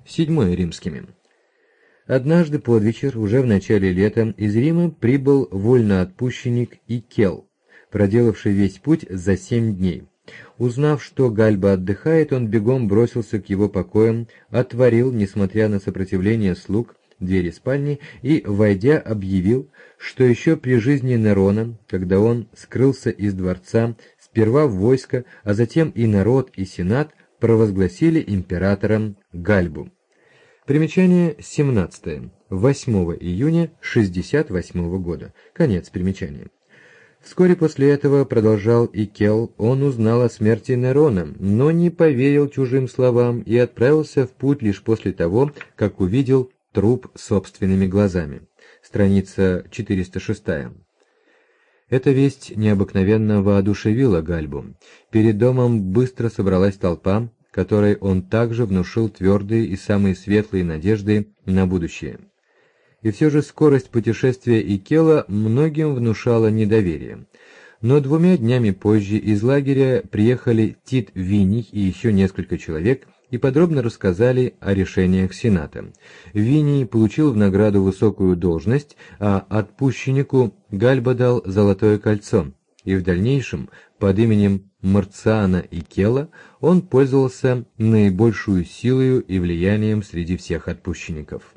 VII римскими. Однажды под вечер, уже в начале лета, из Рима прибыл вольноотпущенник Икел, проделавший весь путь за 7 дней. Узнав, что Гальба отдыхает, он бегом бросился к его покоям, отворил, несмотря на сопротивление слуг, двери спальни и, войдя, объявил, что еще при жизни Нерона, когда он скрылся из дворца, сперва войско, а затем и народ, и сенат провозгласили императором Гальбу. Примечание 17. 8 июня 68 года. Конец примечания. Вскоре после этого, продолжал Икел, он узнал о смерти Нерона, но не поверил чужим словам и отправился в путь лишь после того, как увидел труп собственными глазами. Страница 406. Эта весть необыкновенно воодушевила Гальбу. Перед домом быстро собралась толпа, которой он также внушил твердые и самые светлые надежды на будущее. И все же скорость путешествия Икела многим внушала недоверие. Но 2 днями позже из лагеря приехали Тит Виний и еще несколько человек и подробно рассказали о решениях Сената. Виний получил в награду высокую должность, а отпущеннику Гальба дал золотое кольцо, и в дальнейшем под именем Марциана Икела он пользовался наибольшую силою и влиянием среди всех отпущенников.